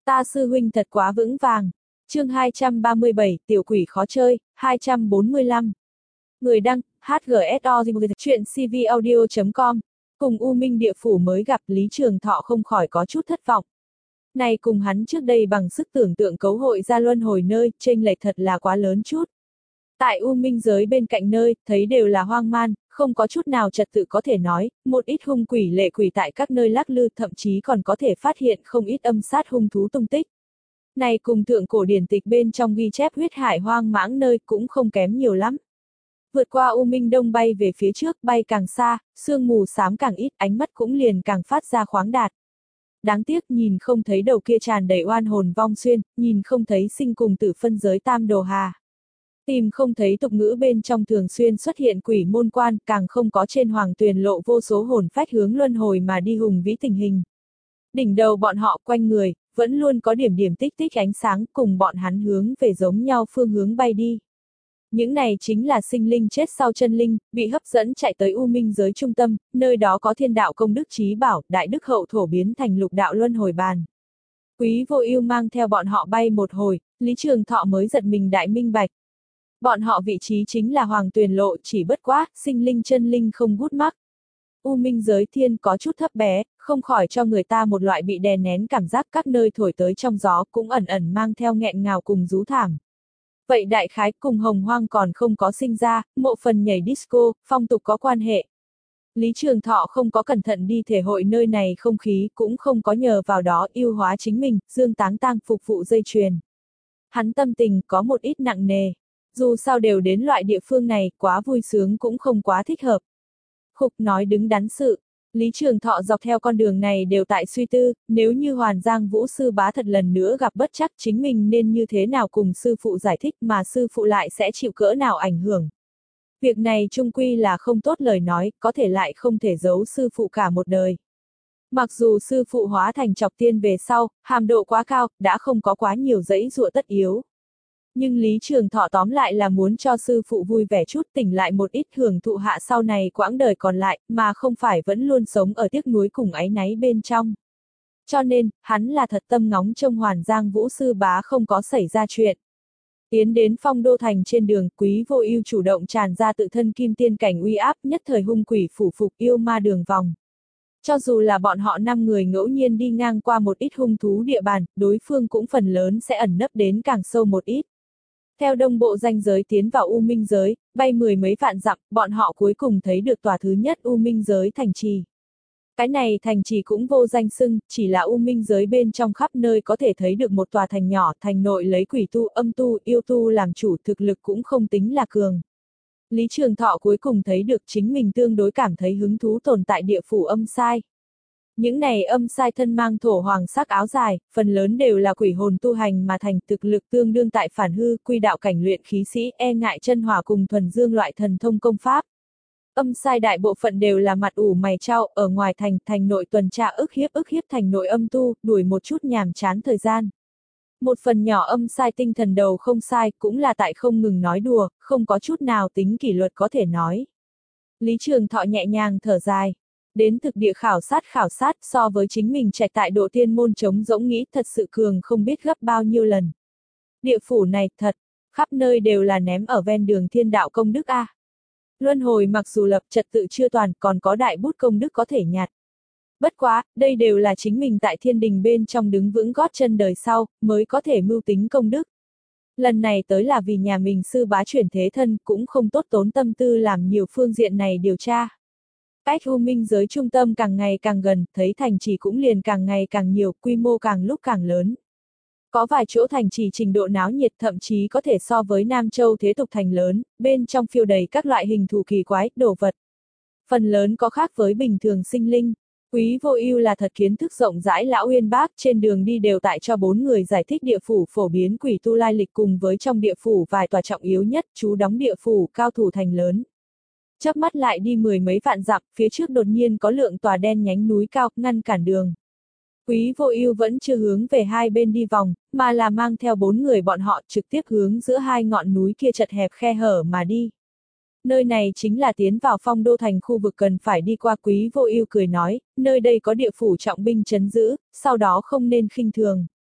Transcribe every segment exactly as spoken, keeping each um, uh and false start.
Ta sư huynh thật quá vững vàng. Chương hai trăm ba mươi bảy, tiểu quỷ khó chơi, hai trăm bốn mươi lăm. Người đăng, hát giê ét o chuyện c v audio chấm com. Cùng U Minh địa phủ mới gặp Lý Trường Thọ không khỏi có chút thất vọng. Này cùng hắn trước đây bằng sức tưởng tượng cấu hội ra luân hồi nơi, chênh lệch thật là quá lớn chút. Tại U Minh giới bên cạnh nơi, thấy đều là hoang man, không có chút nào trật tự có thể nói, một ít hung quỷ lệ quỷ tại các nơi lắc lư, thậm chí còn có thể phát hiện không ít âm sát hung thú tung tích. Này cùng thượng cổ điển tịch bên trong ghi chép huyết hải hoang mãng nơi cũng không kém nhiều lắm. Vượt qua U Minh Đông bay về phía trước, bay càng xa, sương mù xám càng ít, ánh mắt cũng liền càng phát ra khoáng đạt. Đáng tiếc nhìn không thấy đầu kia tràn đầy oan hồn vong xuyên, nhìn không thấy sinh cùng tử phân giới tam đồ hà. Tìm không thấy tục ngữ bên trong thường xuyên xuất hiện quỷ môn quan, càng không có trên hoàng tuyền lộ vô số hồn phách hướng luân hồi mà đi hùng vĩ tình hình. Đỉnh đầu bọn họ quanh người, vẫn luôn có điểm điểm tích tích ánh sáng cùng bọn hắn hướng về giống nhau phương hướng bay đi. Những này chính là sinh linh chết sau chân linh, bị hấp dẫn chạy tới U Minh giới trung tâm, nơi đó có thiên đạo công đức trí bảo, đại đức hậu thổ biến thành lục đạo luân hồi bàn. Quý Vô Ưu mang theo bọn họ bay một hồi, Lý Trường Thọ mới giật mình đại minh bạch. Bọn họ vị trí chính là hoàng tuyền lộ, chỉ bất quá, sinh linh chân linh không gút mắc. U Minh giới thiên có chút thấp bé, không khỏi cho người ta một loại bị đè nén cảm giác, các nơi thổi tới trong gió cũng ẩn ẩn mang theo nghẹn ngào cùng rú thảm. Vậy đại khái cùng hồng hoang còn không có sinh ra, mộ phần nhảy disco, phong tục có quan hệ. Lý Trường Thọ không có cẩn thận đi thể hội nơi này không khí, cũng không có nhờ vào đó yêu hóa chính mình, dương táng tang phục vụ dây chuyền. Hắn tâm tình có một ít nặng nề. Dù sao đều đến loại địa phương này, quá vui sướng cũng không quá thích hợp. Khục nói đứng đắn sự. Lý Trường Thọ dọc theo con đường này đều tại suy tư, nếu như Hoàn Giang Vũ sư bá thật lần nữa gặp bất trắc chính mình nên như thế nào cùng sư phụ giải thích mà sư phụ lại sẽ chịu cỡ nào ảnh hưởng. Việc này chung quy là không tốt lời nói, có thể lại không thể giấu sư phụ cả một đời. Mặc dù sư phụ hóa thành trọc tiên về sau, hàm độ quá cao, đã không có quá nhiều dãy dụa tất yếu. Nhưng Lý Trường Thọ tóm lại là muốn cho sư phụ vui vẻ chút, tỉnh lại một ít hưởng thụ hạ sau này quãng đời còn lại, mà không phải vẫn luôn sống ở tiếc nuối cùng áy náy bên trong. Cho nên, hắn là thật tâm ngóng trông Hoàn Giang Vũ sư bá không có xảy ra chuyện. Tiến đến Phong Đô thành trên đường, Quý Vô Ưu chủ động tràn ra tự thân kim tiên cảnh uy áp, nhất thời hung quỷ phủ phục yêu ma đường vòng. Cho dù là bọn họ năm người ngẫu nhiên đi ngang qua một ít hung thú địa bàn, đối phương cũng phần lớn sẽ ẩn nấp đến càng sâu một ít. Theo đông bộ ranh giới tiến vào U Minh giới, bay mười mấy vạn dặm, bọn họ cuối cùng thấy được tòa thứ nhất U Minh giới thành trì. Cái này thành trì cũng vô danh xưng, chỉ là U Minh giới bên trong khắp nơi có thể thấy được một tòa thành nhỏ, thành nội lấy quỷ tu, âm tu, yêu tu làm chủ, thực lực cũng không tính là cường. Lý Trường Thọ cuối cùng thấy được chính mình tương đối cảm thấy hứng thú tồn tại địa phủ âm sai. Những này âm sai thân mang thổ hoàng sắc áo dài, phần lớn đều là quỷ hồn tu hành mà thành, thực lực tương đương tại phản hư, quy đạo cảnh luyện khí sĩ, e ngại chân hỏa cùng thuần dương loại thần thông công pháp. Âm sai đại bộ phận đều là mặt ủ mày trao, ở ngoài thành, thành nội tuần tra ức hiếp ức hiếp thành nội âm tu, đuổi một chút nhàm chán thời gian. Một phần nhỏ âm sai tinh thần đầu không sai, cũng là tại không ngừng nói đùa, không có chút nào tính kỷ luật có thể nói. Lý Trường Thọ nhẹ nhàng thở dài. Đến thực địa khảo sát khảo sát so với chính mình chạy tại độ tiên môn trống rỗng nghĩ thật sự cường không biết gấp bao nhiêu lần. Địa phủ này thật, khắp nơi đều là ném ở ven đường thiên đạo công đức a. Luân hồi mặc dù lập trật tự chưa toàn còn có đại bút công đức có thể nhặt. Bất quá, đây đều là chính mình tại thiên đình bên trong đứng vững gót chân đời sau, mới có thể mưu tính công đức. Lần này tới là vì nhà mình sư bá chuyển thế thân cũng không tốt tốn tâm tư làm nhiều phương diện này điều tra. Cách U Minh giới trung tâm càng ngày càng gần, thấy thành trì cũng liền càng ngày càng nhiều, quy mô càng lúc càng lớn. Có vài chỗ thành trì trình độ náo nhiệt thậm chí có thể so với Nam Châu thế tục thành lớn, bên trong phiêu đầy các loại hình thù kỳ quái, đồ vật. Phần lớn có khác với bình thường sinh linh. Quý Vô Ưu là thật kiến thức rộng rãi lão uyên bác, trên đường đi đều tại cho bốn người giải thích địa phủ phổ biến quỷ tu lai lịch cùng với trong địa phủ vài tòa trọng yếu nhất, chú đóng địa phủ cao thủ thành lớn. Chớp mắt lại đi mười mấy vạn dặm, phía trước đột nhiên có lượng tòa đen nhánh núi cao, ngăn cản đường. Quý Vô Ưu vẫn chưa hướng về hai bên đi vòng, mà là mang theo bốn người bọn họ trực tiếp hướng giữa hai ngọn núi kia chật hẹp khe hở mà đi. Nơi này chính là tiến vào Phong Đô thành khu vực cần phải đi qua. Quý Vô Ưu cười nói, nơi đây có địa phủ trọng binh trấn giữ, sau đó không nên khinh thường.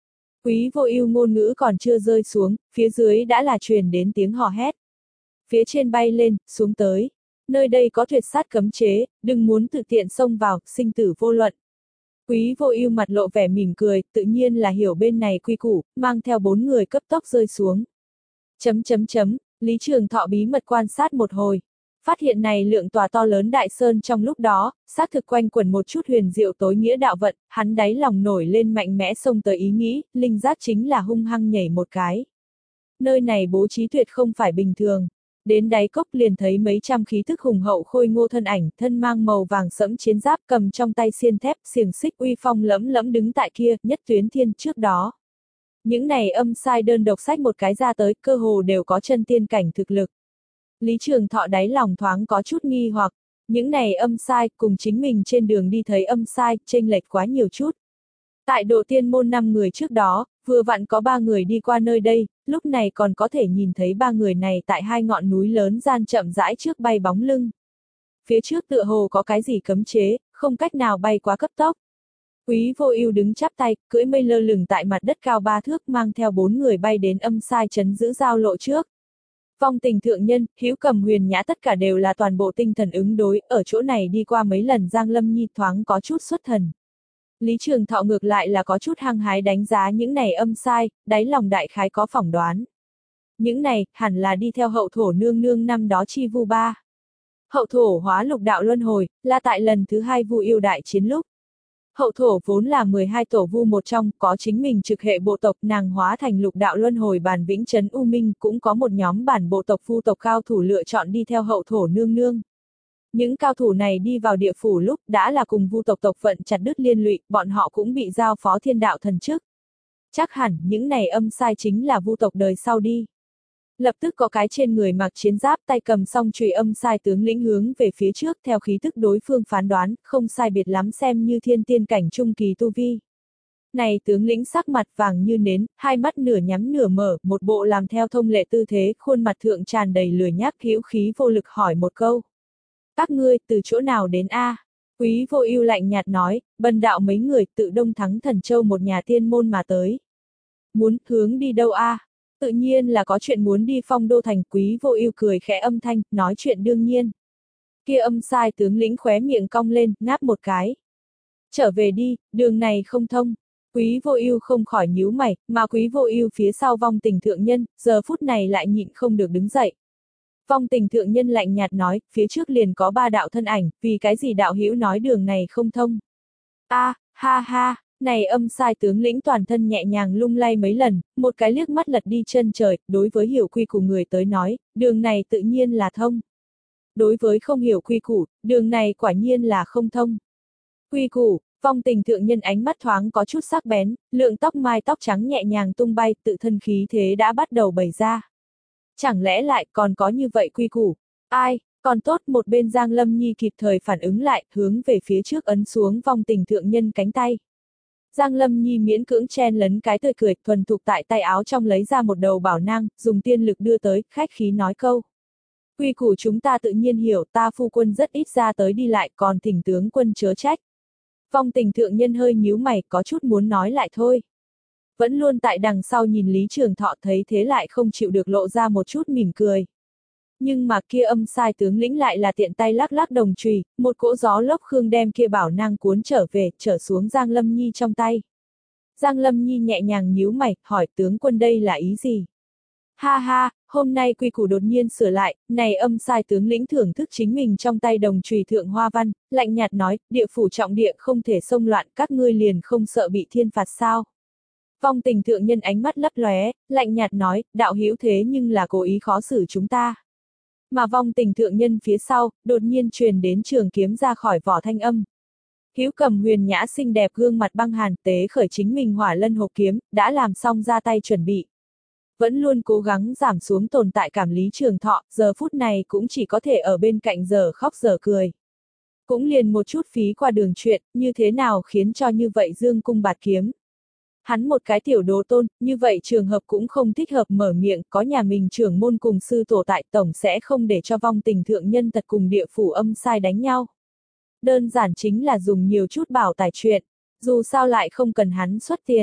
Quý Vô Ưu ngôn ngữ còn chưa rơi xuống, phía dưới đã là truyền đến tiếng hò hét. Phía trên bay lên, xuống tới. Nơi đây có tuyệt sát cấm chế, đừng muốn tự tiện xông vào, sinh tử vô luận. Quý Vô Ưu mặt lộ vẻ mỉm cười, tự nhiên là hiểu bên này quy củ, mang theo bốn người cấp tốc rơi xuống. Chấm chấm chấm, Lý Trường Thọ bí mật quan sát một hồi. Phát hiện này lượng tòa to lớn đại sơn trong lúc đó, xác thực quanh quẩn một chút huyền diệu tối nghĩa đạo vận, hắn đáy lòng nổi lên mạnh mẽ xông tới ý nghĩ, linh giác chính là hung hăng nhảy một cái. Nơi này bố trí tuyệt không phải bình thường. Đến đáy cốc liền thấy mấy trăm khí thức hùng hậu khôi ngô thân ảnh, thân mang màu vàng sẫm chiến giáp, cầm trong tay xiên thép, xiềng xích uy phong lẫm lẫm đứng tại kia, nhất tuyến thiên trước đó. Những này âm sai đơn độc sách một cái ra tới, cơ hồ đều có chân tiên cảnh thực lực. Lý Trường Thọ đáy lòng thoáng có chút nghi hoặc, những này âm sai cùng chính mình trên đường đi thấy âm sai, chênh lệch quá nhiều chút. Tại độ tiên môn năm người trước đó, vừa vặn có ba người đi qua nơi đây, lúc này còn có thể nhìn thấy ba người này tại hai ngọn núi lớn gian chậm rãi trước bay bóng lưng. Phía trước tựa hồ có cái gì cấm chế, không cách nào bay quá cấp tốc. Quý Vô Ưu đứng chắp tay, cưỡi mây lơ lửng tại mặt đất cao ba thước mang theo bốn người bay đến âm sai trấn giữ giao lộ trước. Vong Tình thượng nhân, Hữu Cầm Huyền Nhã tất cả đều là toàn bộ tinh thần ứng đối, ở chỗ này đi qua mấy lần Giang Lâm Nhi thoáng có chút xuất thần. Lý Trường Thọ ngược lại là có chút hăng hái đánh giá những này âm sai, đáy lòng đại khái có phỏng đoán. Những này, hẳn là đi theo hậu thổ nương nương năm đó chi vu ba. Hậu thổ hóa lục đạo luân hồi, là tại lần thứ hai vu yêu đại chiến lúc. Hậu thổ vốn là mười hai tổ vu một trong, có chính mình trực hệ bộ tộc, nàng hóa thành lục đạo luân hồi bản vĩnh trấn U Minh, cũng có một nhóm bản bộ tộc vu tộc cao thủ lựa chọn đi theo hậu thổ nương nương. Những cao thủ này đi vào địa phủ lúc đã là cùng vu tộc tộc phận chặt đứt liên lụy, bọn họ cũng bị giao phó thiên đạo thần chức. Chắc hẳn những này âm sai chính là vu tộc đời sau đi. Lập tức có cái trên người mặc chiến giáp tay cầm song chùy âm sai tướng lĩnh hướng về phía trước theo khí tức đối phương phán đoán, không sai biệt lắm xem như thiên tiên cảnh trung kỳ tu vi. Này tướng lĩnh sắc mặt vàng như nến, hai mắt nửa nhắm nửa mở, một bộ làm theo thông lệ tư thế, khuôn mặt thượng tràn đầy lười nhác hữu khí vô lực hỏi một câu. Các ngươi từ chỗ nào đến a? À? Quý Vô Ưu lạnh nhạt nói, bần đạo mấy người tự Đông Thắng Thần Châu một nhà tiên môn mà tới. Muốn hướng đi đâu a? À? Tự nhiên là có chuyện muốn đi Phong Đô thành. Quý Vô Ưu cười khẽ âm thanh, nói chuyện đương nhiên. Kia âm sai tướng lĩnh khóe miệng cong lên, ngáp một cái. Trở về đi, đường này không thông. Quý Vô Ưu không khỏi nhíu mày, mà Quý Vô Ưu phía sau Vong Tình thượng nhân, giờ phút này lại nhịn không được đứng dậy. Vong Tình thượng nhân lạnh nhạt nói, phía trước liền có ba đạo thân ảnh, vì cái gì đạo hữu nói đường này không thông. A, à, ha ha, này âm sai tướng lĩnh toàn thân nhẹ nhàng lung lay mấy lần, một cái liếc mắt lật đi chân trời, đối với hiểu quy củ người tới nói, đường này tự nhiên là thông. Đối với không hiểu quy củ, đường này quả nhiên là không thông. Quy củ, Vong Tình thượng nhân ánh mắt thoáng có chút sắc bén, lượng tóc mai tóc trắng nhẹ nhàng tung bay, tự thân khí thế đã bắt đầu bày ra. Chẳng lẽ lại còn có như vậy quy củ? Ai, còn tốt một bên Giang Lâm Nhi kịp thời phản ứng lại, hướng về phía trước ấn xuống Vong Tình thượng nhân cánh tay. Giang Lâm Nhi miễn cưỡng chen lấn cái tươi cười, thuần thục tại tay áo trong lấy ra một đầu bảo nang, dùng tiên lực đưa tới, khách khí nói câu. Quy củ chúng ta tự nhiên hiểu, ta phu quân rất ít ra tới đi lại, còn thỉnh tướng quân chớ trách. Vong Tình thượng nhân hơi nhíu mày, có chút muốn nói lại thôi. Vẫn luôn tại đằng sau nhìn Lý Trường Thọ thấy thế lại không chịu được lộ ra một chút mỉm cười. Nhưng mà kia âm sai tướng lĩnh lại là tiện tay lắc lắc đồng chùy, một cỗ gió lốc khương đem kia bảo nang cuốn trở về, trở xuống Giang Lâm Nhi trong tay. Giang Lâm Nhi nhẹ nhàng nhíu mày, hỏi tướng quân đây là ý gì? Ha ha, hôm nay quy củ đột nhiên sửa lại, này âm sai tướng lĩnh thưởng thức chính mình trong tay đồng chùy thượng hoa văn, lạnh nhạt nói, địa phủ trọng địa không thể xông loạn, các ngươi liền không sợ bị thiên phạt sao? Vong Tình thượng nhân ánh mắt lấp lóe, lạnh nhạt nói, đạo hữu thế nhưng là cố ý khó xử chúng ta. Mà Vong Tình thượng nhân phía sau, đột nhiên truyền đến trường kiếm ra khỏi vỏ thanh âm. Hữu Cầm Huyền Nhã xinh đẹp gương mặt băng hàn tế khởi chính mình hỏa lân hộp kiếm, đã làm xong ra tay chuẩn bị. Vẫn luôn cố gắng giảm xuống tồn tại cảm Lý Trường Thọ, giờ phút này cũng chỉ có thể ở bên cạnh giờ khóc giờ cười. Cũng liền một chút phí qua đường chuyện, như thế nào khiến cho như vậy dương cung bạt kiếm. Hắn một cái tiểu đồ tôn, như vậy trường hợp cũng không thích hợp mở miệng, có nhà mình trưởng môn cùng sư tổ tại tổng sẽ không để cho Vong Tình thượng nhân tật cùng địa phủ âm sai đánh nhau. Đơn giản chính là dùng nhiều chút bảo tài chuyện, dù sao lại không cần hắn xuất tiền.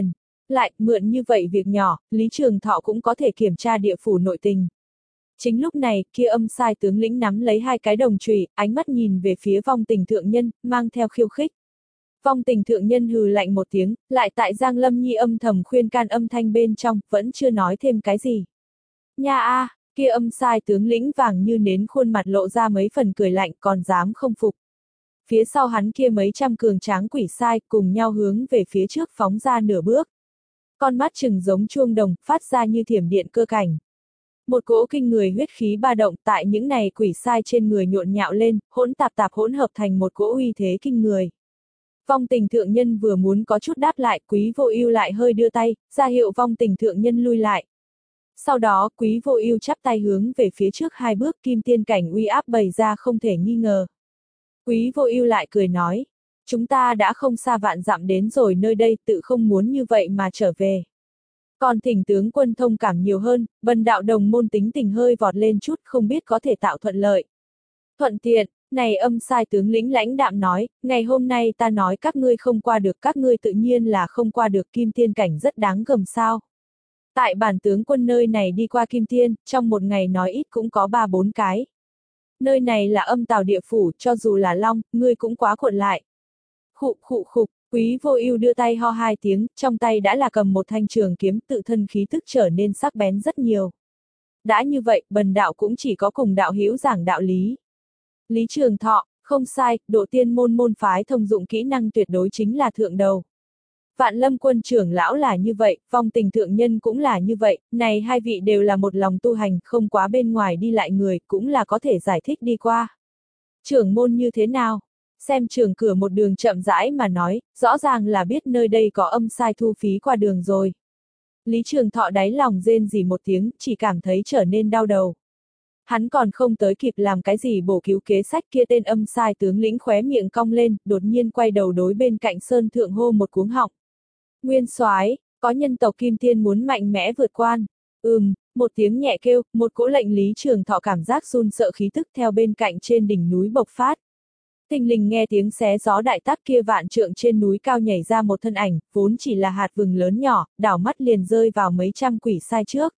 Lại, mượn như vậy việc nhỏ, Lý Trường Thọ cũng có thể kiểm tra địa phủ nội tình. Chính lúc này, kia âm sai tướng lĩnh nắm lấy hai cái đồng chùy, ánh mắt nhìn về phía Vong Tình thượng nhân, mang theo khiêu khích. Vong Tình thượng nhân hừ lạnh một tiếng, lại tại Giang Lâm Nhi âm thầm khuyên can âm thanh bên trong, vẫn chưa nói thêm cái gì. Nha a, kia âm sai tướng lĩnh vàng như nến khuôn mặt lộ ra mấy phần cười lạnh còn dám không phục. Phía sau hắn kia mấy trăm cường tráng quỷ sai cùng nhau hướng về phía trước phóng ra nửa bước. Con mắt trừng giống chuông đồng, phát ra như thiểm điện cơ cảnh. Một cỗ kinh người huyết khí ba động tại những này quỷ sai trên người nhộn nhạo lên, hỗn tạp tạp hỗn hợp thành một cỗ uy thế kinh người. Vong Tình thượng nhân vừa muốn có chút đáp lại, Quý Vô Ưu lại hơi đưa tay, ra hiệu Vong Tình thượng nhân lui lại. Sau đó, Quý Vô Ưu chắp tay hướng về phía trước hai bước, kim tiên cảnh uy áp bày ra không thể nghi ngờ. Quý Vô Ưu lại cười nói, chúng ta đã không xa vạn dặm đến rồi nơi đây, tự không muốn như vậy mà trở về. Còn thỉnh tướng quân thông cảm nhiều hơn, Bần đạo đồng môn tính tình hơi vọt lên chút, không biết có thể tạo thuận lợi. Thuận tiện, này âm sai tướng lĩnh lãnh đạm nói, ngày hôm nay ta nói các ngươi không qua được, các ngươi tự nhiên là không qua được, kim tiên cảnh rất đáng gờm sao. Tại bản tướng quân nơi này đi qua kim tiên, trong một ngày nói ít cũng có ba bốn cái. Nơi này là âm tào địa phủ, cho dù là long, ngươi cũng quá cuộn lại. Khụ khụ khục, Quý Vô Ưu đưa tay ho hai tiếng, trong tay đã là cầm một thanh trường kiếm, tự thân khí tức trở nên sắc bén rất nhiều. Đã như vậy, bần đạo cũng chỉ có cùng đạo hữu giảng đạo lý. Lý Trường Thọ, không sai, độ tiên môn môn phái thông dụng kỹ năng tuyệt đối chính là thượng đầu. Vạn Lâm quân trưởng lão là như vậy, Vong Tình thượng nhân cũng là như vậy, này hai vị đều là một lòng tu hành, không quá bên ngoài đi lại người, cũng là có thể giải thích đi qua. Trưởng môn như thế nào? Xem trưởng cửa một đường chậm rãi mà nói, rõ ràng là biết nơi đây có âm sai thu phí qua đường rồi. Lý Trường Thọ đáy lòng rên rỉ một tiếng, chỉ cảm thấy trở nên đau đầu. Hắn còn không tới kịp làm cái gì bổ cứu kế sách, kia tên âm sai tướng lĩnh khóe miệng cong lên, đột nhiên quay đầu đối bên cạnh sơn thượng hô một cuống họng. Nguyên soái, có nhân tộc kim tiên muốn mạnh mẽ vượt quan. Ừm, một tiếng nhẹ kêu, một cỗ lệnh Lý Trường Thọ cảm giác run sợ khí tức theo bên cạnh trên đỉnh núi bộc phát. Thình lình nghe tiếng xé gió đại tác, kia vạn trượng trên núi cao nhảy ra một thân ảnh, vốn chỉ là hạt vừng lớn nhỏ, đảo mắt liền rơi vào mấy trăm quỷ sai trước.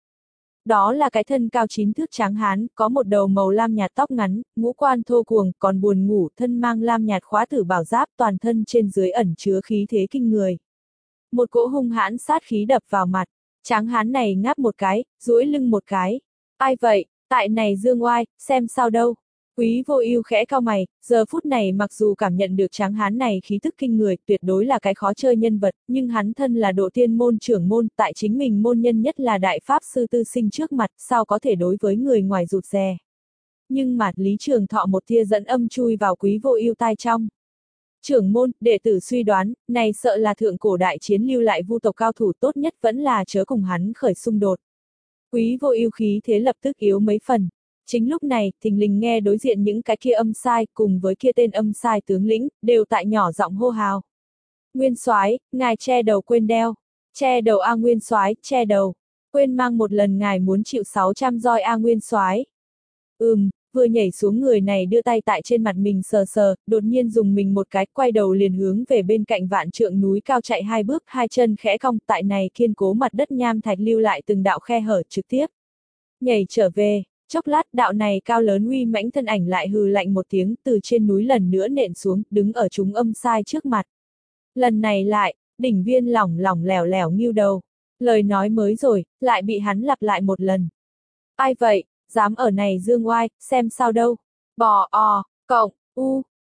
Đó là cái thân cao chín thước tráng hán, có một đầu màu lam nhạt tóc ngắn, ngũ quan thô cuồng, còn buồn ngủ, thân mang lam nhạt khóa tử bảo giáp, toàn thân trên dưới ẩn chứa khí thế kinh người. Một cỗ hung hãn sát khí đập vào mặt, tráng hán này ngáp một cái, duỗi lưng một cái. Ai vậy, tại này dương oai, xem sao đâu. Quý Vô Ưu khẽ cau mày, giờ phút này mặc dù cảm nhận được tráng hán này khí tức kinh người, tuyệt đối là cái khó chơi nhân vật, nhưng hắn thân là độ tiên môn trưởng môn, tại chính mình môn nhân nhất là đại pháp sư tư sinh trước mặt, sao có thể đối với người ngoài rụt rè. Nhưng mà, Lý Trường Thọ một tia dẫn âm chui vào Quý Vô Ưu tai trong. Trưởng môn, đệ tử suy đoán, này sợ là thượng cổ đại chiến lưu lại vu tộc cao thủ, tốt nhất vẫn là chớ cùng hắn khởi xung đột. Quý Vô Ưu khí thế lập tức yếu mấy phần. Chính lúc này, thình lình nghe đối diện những cái kia âm sai, cùng với kia tên âm sai tướng lĩnh, đều tại nhỏ giọng hô hào. Nguyên soái, ngài che đầu quên đeo. Che đầu a Nguyên soái, che đầu. Quên mang một lần ngài muốn chịu sáu trăm roi a Nguyên soái. Ừm, vừa nhảy xuống người này đưa tay tại trên mặt mình sờ sờ, đột nhiên dùng mình một cái, quay đầu liền hướng về bên cạnh vạn trượng núi cao chạy hai bước, hai chân khẽ cong, tại này kiên cố mặt đất nham thạch lưu lại từng đạo khe hở trực tiếp. Nhảy trở về. Chốc lát, đạo này cao lớn uy mãnh thân ảnh lại hừ lạnh một tiếng, từ trên núi lần nữa nện xuống, đứng ở chúng âm sai trước mặt. Lần này lại, đỉnh viên lỏng lỏng lẻo lẻo nghiêu đầu. Lời nói mới rồi, lại bị hắn lặp lại một lần. Ai vậy, dám ở này dương oai, xem sao đâu. Bò o, cộng, u,